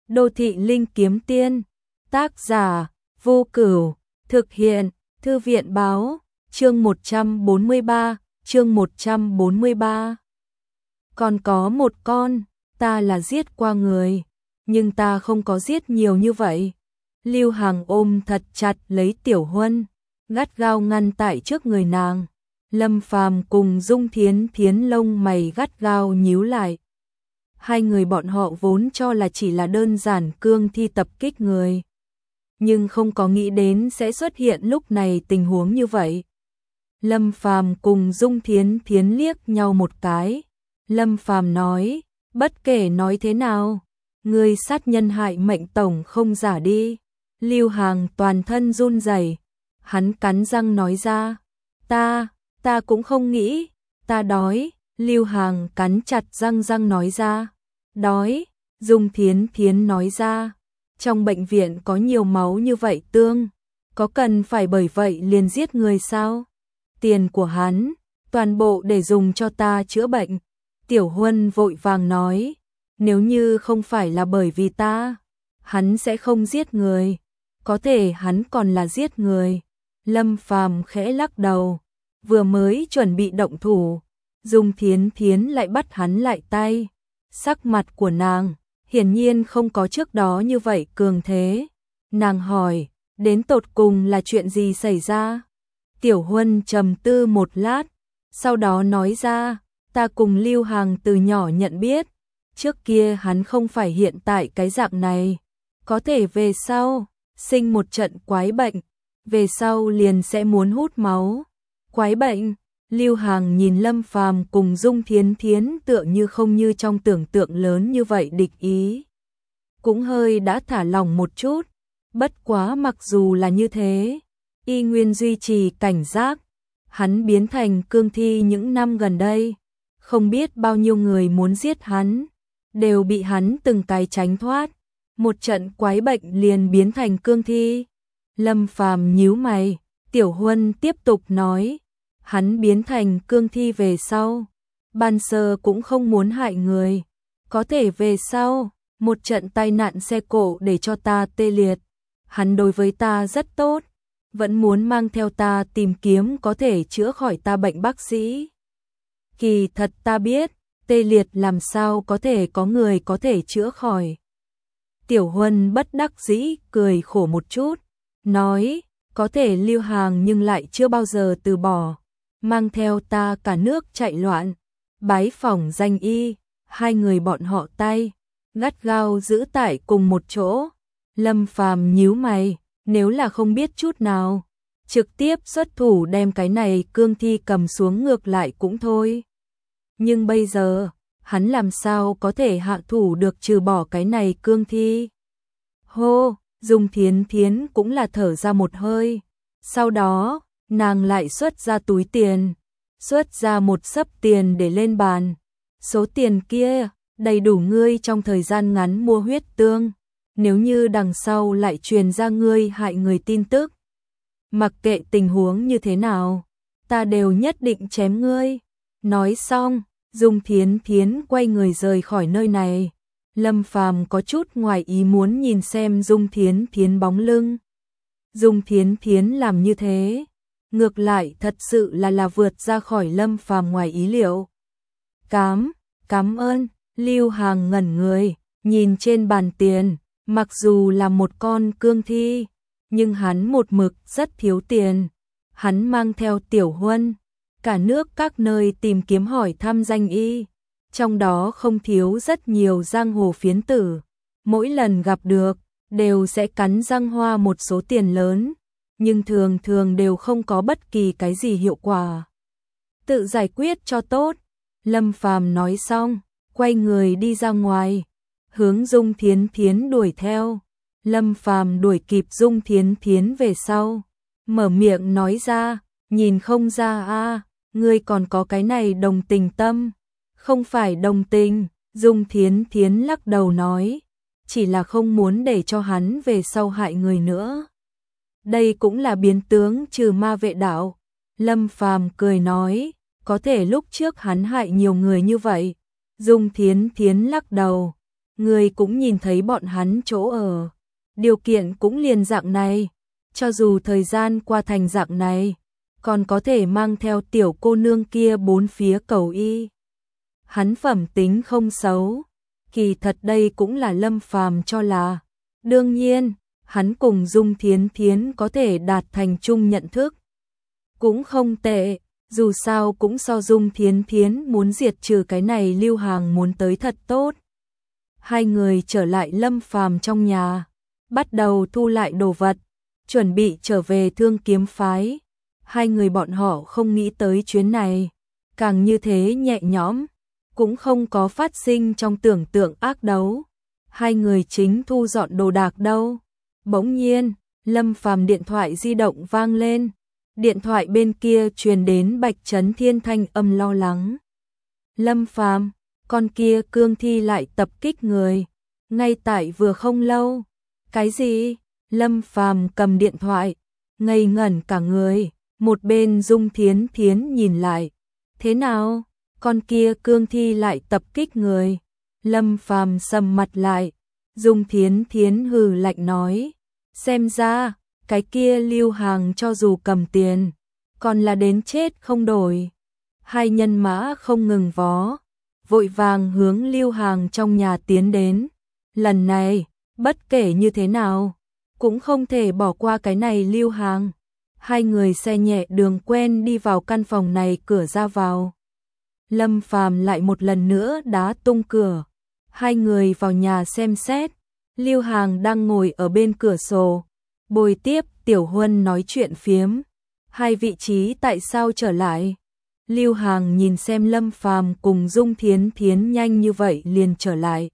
Đô thị linh kiếm tiên, tác giả Vô Cửu, thực hiện Thư viện báo, chương 143. Còn có một con, ta là giết qua người, nhưng ta không có giết nhiều như vậy. Lưu Hằng ôm thật chặt lấy Tiểu Huân, gắt gao ngăn tại trước người nàng. Lâm Phàm cùng Dung Thiến Thiến lông mày gắt gao nhíu lại. Hai người bọn họ vốn cho là chỉ là đơn giản cương thi tập kích người, nhưng không có nghĩ đến sẽ xuất hiện lúc này tình huống như vậy. Lâm Phàm cùng Dung Thiến Thiến liếc nhau một cái. Lâm Phàm nói, bất kể nói thế nào, người sát nhân hại mệnh tổng không giả đi. Lưu Hằng toàn thân run rẩy, hắn cắn răng nói ra, ta cũng không nghĩ, ta đói. Lưu Hằng cắn chặt răng nói ra, đói. Dung Thiến Thiến nói ra, trong bệnh viện có nhiều máu như vậy tương, có cần phải bởi vậy liền giết người sao? Tiền của hắn, toàn bộ để dùng cho ta chữa bệnh. Tiểu Huân vội vàng nói, nếu như không phải là bởi vì ta, hắn sẽ không giết người, có thể hắn còn là giết người. Lâm Phàm khẽ lắc đầu, vừa mới chuẩn bị động thủ, Dung Thiến Thiến lại bắt hắn lại tay. Sắc mặt của nàng hiển nhiên không có trước đó như vậy cường thế. Nàng hỏi, đến tột cùng là chuyện gì xảy ra? Tiểu Huân trầm tư một lát, sau đó nói ra, ta cùng Lưu Hằng từ nhỏ nhận biết, trước kia hắn không phải hiện tại cái dạng này, có thể về sau sinh một trận quái bệnh, về sau liền sẽ muốn hút máu. Quái bệnh? Lưu Hằng nhìn Lâm Phàm cùng Dung Thiến Thiến tựa như không như trong tưởng tượng lớn như vậy địch ý, cũng hơi đã thả lỏng một chút. Bất quá mặc dù là như thế, y nguyên duy trì cảnh giác. Hắn biến thành cương thi những năm gần đây, không biết bao nhiêu người muốn giết hắn, đều bị hắn từng cái tránh thoát. Một trận quái bệnh liền biến thành cương thi. Lâm Phàm nhíu mày. Tiểu Huân tiếp tục nói, hắn biến thành cương thi về sau, ban sơ cũng không muốn hại người, có thể về sau, một trận tai nạn xe cộ để cho ta tê liệt. Hắn đối với ta rất tốt, vẫn muốn mang theo ta tìm kiếm có thể chữa khỏi ta bệnh bác sĩ. Kỳ thật ta biết, tê liệt làm sao có thể có người có thể chữa khỏi. Tiểu Huân bất đắc dĩ cười khổ một chút, nói, có thể Lưu Hằng nhưng lại chưa bao giờ từ bỏ, mang theo ta cả nước chạy loạn, bái phỏng danh y. Hai người bọn họ tay gắt gao giữ tại cùng một chỗ. Lâm Phàm nhíu mày, nếu là không biết chút nào, trực tiếp xuất thủ đem cái này cương thi cầm xuống ngược lại cũng thôi. Nhưng bây giờ, hắn làm sao có thể hạ thủ được trừ bỏ cái này cương thi? Hô, Dung Thiến Thiến cũng là thở ra một hơi. Sau đó, nàng lại xuất ra túi tiền, xuất ra một xấp tiền để lên bàn. Số tiền kia đầy đủ ngươi trong thời gian ngắn mua huyết tương. Nếu như đằng sau lại truyền ra ngươi hại người tin tức, mặc kệ tình huống như thế nào, ta đều nhất định chém ngươi. Nói xong, Dung Thiến Thiến quay người rời khỏi nơi này. Lâm Phàm có chút ngoài ý muốn nhìn xem Dung Thiến Thiến bóng lưng. Dung Thiến Thiến làm như thế, ngược lại thật sự là vượt ra khỏi Lâm Phàm ngoài ý liệu. Cảm ơn. Lưu Hằng ngẩn người, nhìn trên bàn tiền, mặc dù là một con cương thi, nhưng hắn một mực rất thiếu tiền. Hắn mang theo Tiểu Huân, cả nước các nơi tìm kiếm hỏi thăm danh y, trong đó không thiếu rất nhiều giang hồ phiến tử. Mỗi lần gặp được, đều sẽ cắn răng hoa một số tiền lớn, nhưng thường thường đều không có bất kỳ cái gì hiệu quả. Tự giải quyết cho tốt. Lâm Phàm nói xong, quay người đi ra ngoài, hướng Dung Thiến Thiến đuổi theo. Lâm Phàm đuổi kịp Dung Thiến Thiến về sau, mở miệng nói ra, nhìn không ra a, ngươi còn có cái này đồng tình tâm. Không phải đồng tình, Dung Thiến Thiến lắc đầu nói, chỉ là không muốn để cho hắn về sau hại người nữa. Đây cũng là biến tướng trừ ma vệ đạo. Lâm Phàm cười nói, có thể lúc trước hắn hại nhiều người như vậy. Dung Thiến Thiến lắc đầu, Người cũng nhìn thấy bọn hắn chỗ ở. Điều kiện cũng liền dạng này. Cho dù thời gian qua thành dạng này, còn có thể mang theo tiểu cô nương kia bốn phía cầu y. Hắn phẩm tính không xấu. Kỳ thật đây cũng là Lâm Phàm cho là. Đương nhiên, hắn cùng Dung Thiến Thiến có thể đạt thành chung nhận thức. Cũng không tệ, dù sao cũng so Dung Thiến Thiến muốn diệt trừ cái này Lưu Hàng muốn tới thật tốt. Hai người trở lại Lâm Phàm trong nhà, bắt đầu thu lại đồ vật, chuẩn bị trở về Thương Kiếm phái. Hai người bọn họ không nghĩ tới chuyến này, càng như thế nhẹ nhõm, cũng không có phát sinh trong tưởng tượng ác đấu. Hai người chính thu dọn đồ đạc đâu. Bỗng nhiên, Lâm Phàm điện thoại di động vang lên. Điện thoại bên kia truyền đến Bạch Chấn Thiên thanh âm lo lắng. Lâm Phàm, con kia cương thi lại tập kích người, ngay tại vừa không lâu. Cái gì? Lâm Phàm cầm điện thoại, ngây ngẩn cả người, một bên Dung Thiến Thiến nhìn lại. Thế nào? Con kia cương thi lại tập kích người. Lâm Phàm sầm mặt lại, Dung Thiến Thiến hừ lạnh nói, xem ra, cái kia Lưu Hàng cho dù cầm tiền, còn là đến chết không đổi. Hai nhân mã không ngừng vó, vội vàng hướng Lưu Hàng trong nhà tiến đến. Lần này, bất kể như thế nào, cũng không thể bỏ qua cái này Lưu Hàng. Hai người xe nhẹ đường quen đi vào căn phòng này cửa ra vào. Lâm Phàm lại một lần nữa đá tung cửa. Hai người vào nhà xem xét. Lưu Hàng đang ngồi ở bên cửa sổ, bồi tiếp Tiểu Huân nói chuyện phiếm. Hai vị trí tại sao trở lại? Lưu Hàng nhìn xem Lâm Phàm cùng Dung Thiến Thiến nhanh như vậy liền trở lại.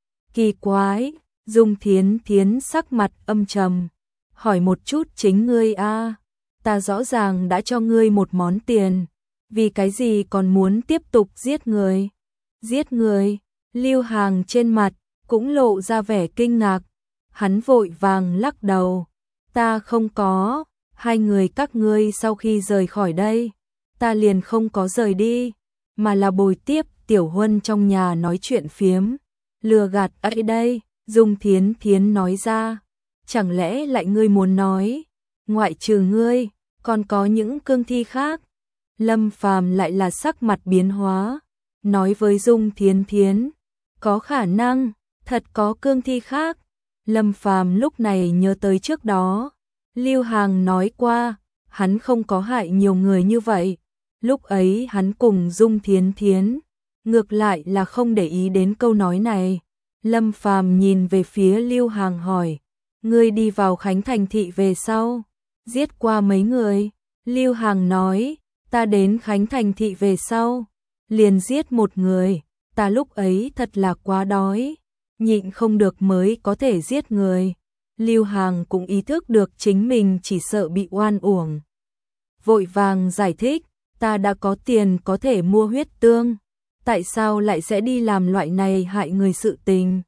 Kỳ quái, Dung Thiến Thiến sắc mặt âm trầm, hỏi một chút chính ngươi a, ta rõ ràng đã cho ngươi một món tiền, vì cái gì còn muốn tiếp tục giết người? Giết người? Lưu Hàng trên mặt cũng lộ ra vẻ kinh ngạc, hắn vội vàng lắc đầu, ta không có, hai người các ngươi sau khi rời khỏi đây, ta liền không có rời đi, mà là bồi tiếp Tiểu Huân trong nhà nói chuyện phiếm, lừa gạt ấy đây. Dung Thiến Thiến nói ra, chẳng lẽ lại ngươi muốn nói, ngoại trừ ngươi, còn có những cương thi khác? Lâm Phàm lại là sắc mặt biến hóa, nói với Dung Thiến Thiến, có khả năng, thật có cương thi khác. Lâm Phàm lúc này nhớ tới trước đó, Lưu Hàng nói qua, hắn không có hại nhiều người như vậy. Lúc ấy hắn cùng Dung Thiến Thiến, ngược lại là không để ý đến câu nói này. Lâm Phàm nhìn về phía Lưu Hàng hỏi, ngươi đi vào Khánh Thành thị về sau, giết qua mấy người? Lưu Hàng nói, ta đến Khánh Thành thị về sau, liền giết một người, ta lúc ấy thật là quá đói, nhịn không được mới có thể giết người. Lưu Hàng cũng ý thức được chính mình chỉ sợ bị oan uổng. Vội vàng giải thích, ta đã có tiền có thể mua huyết tương, tại sao lại sẽ đi làm loại này hại người sự tình?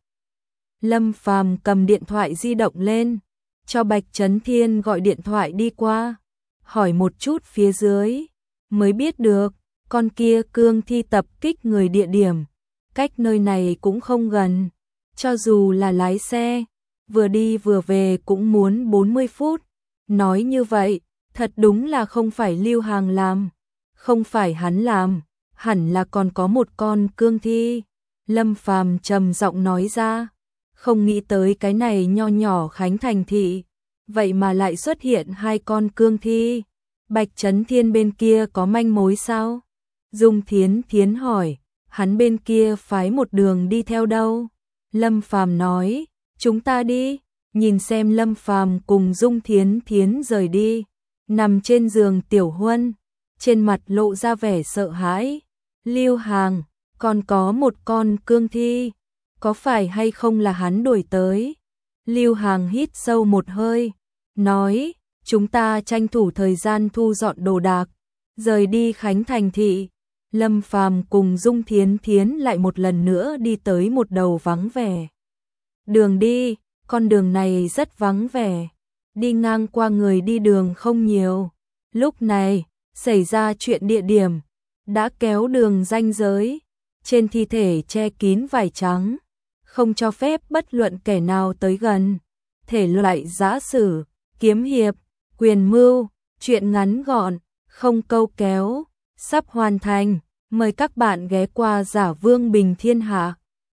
Lâm Phàm cầm điện thoại di động lên, cho Bạch Chấn Thiên gọi điện thoại đi qua, hỏi một chút phía dưới, mới biết được, con kia cương thi tập kích người địa điểm, cách nơi này cũng không gần, cho dù là lái xe, vừa đi vừa về cũng muốn 40 phút. Nói như vậy, thật đúng là không phải Lưu Hàng làm, không phải hắn làm, hẳn là còn có một con cương thi. Lâm Phàm trầm giọng nói ra, không nghĩ tới cái này nho nhỏ Khánh Thành thị, vậy mà lại xuất hiện hai con cương thi. Bạch Chấn Thiên bên kia có manh mối sao? Dung Thiến Thiến hỏi, hắn bên kia phái một đường đi theo đâu? Lâm Phàm nói, chúng ta đi. Nhìn xem Lâm Phàm cùng Dung Thiến Thiến rời đi, nằm trên giường Tiểu Huân, trên mặt lộ ra vẻ sợ hãi. Lưu Hàng, còn có một con cương thi, có phải hay không là hắn đuổi tới? Lưu Hàng hít sâu một hơi, nói, chúng ta tranh thủ thời gian thu dọn đồ đạc, rời đi Khánh Thành thị. Lâm Phàm cùng Dung Thiến Thiến lại một lần nữa đi tới một đầu vắng vẻ đường đi. Con đường này rất vắng vẻ, đi ngang qua người đi đường không nhiều. Lúc này, xảy ra chuyện địa điểm, đã kéo đường ranh giới, trên thi thể che kín vải trắng, không cho phép bất luận kẻ nào tới gần. Thể loại giã sử, kiếm hiệp, quyền mưu, truyện ngắn gọn, không câu kéo, sắp hoàn thành. Mời các bạn ghé qua Giả Vương Bình Thiên Hạ.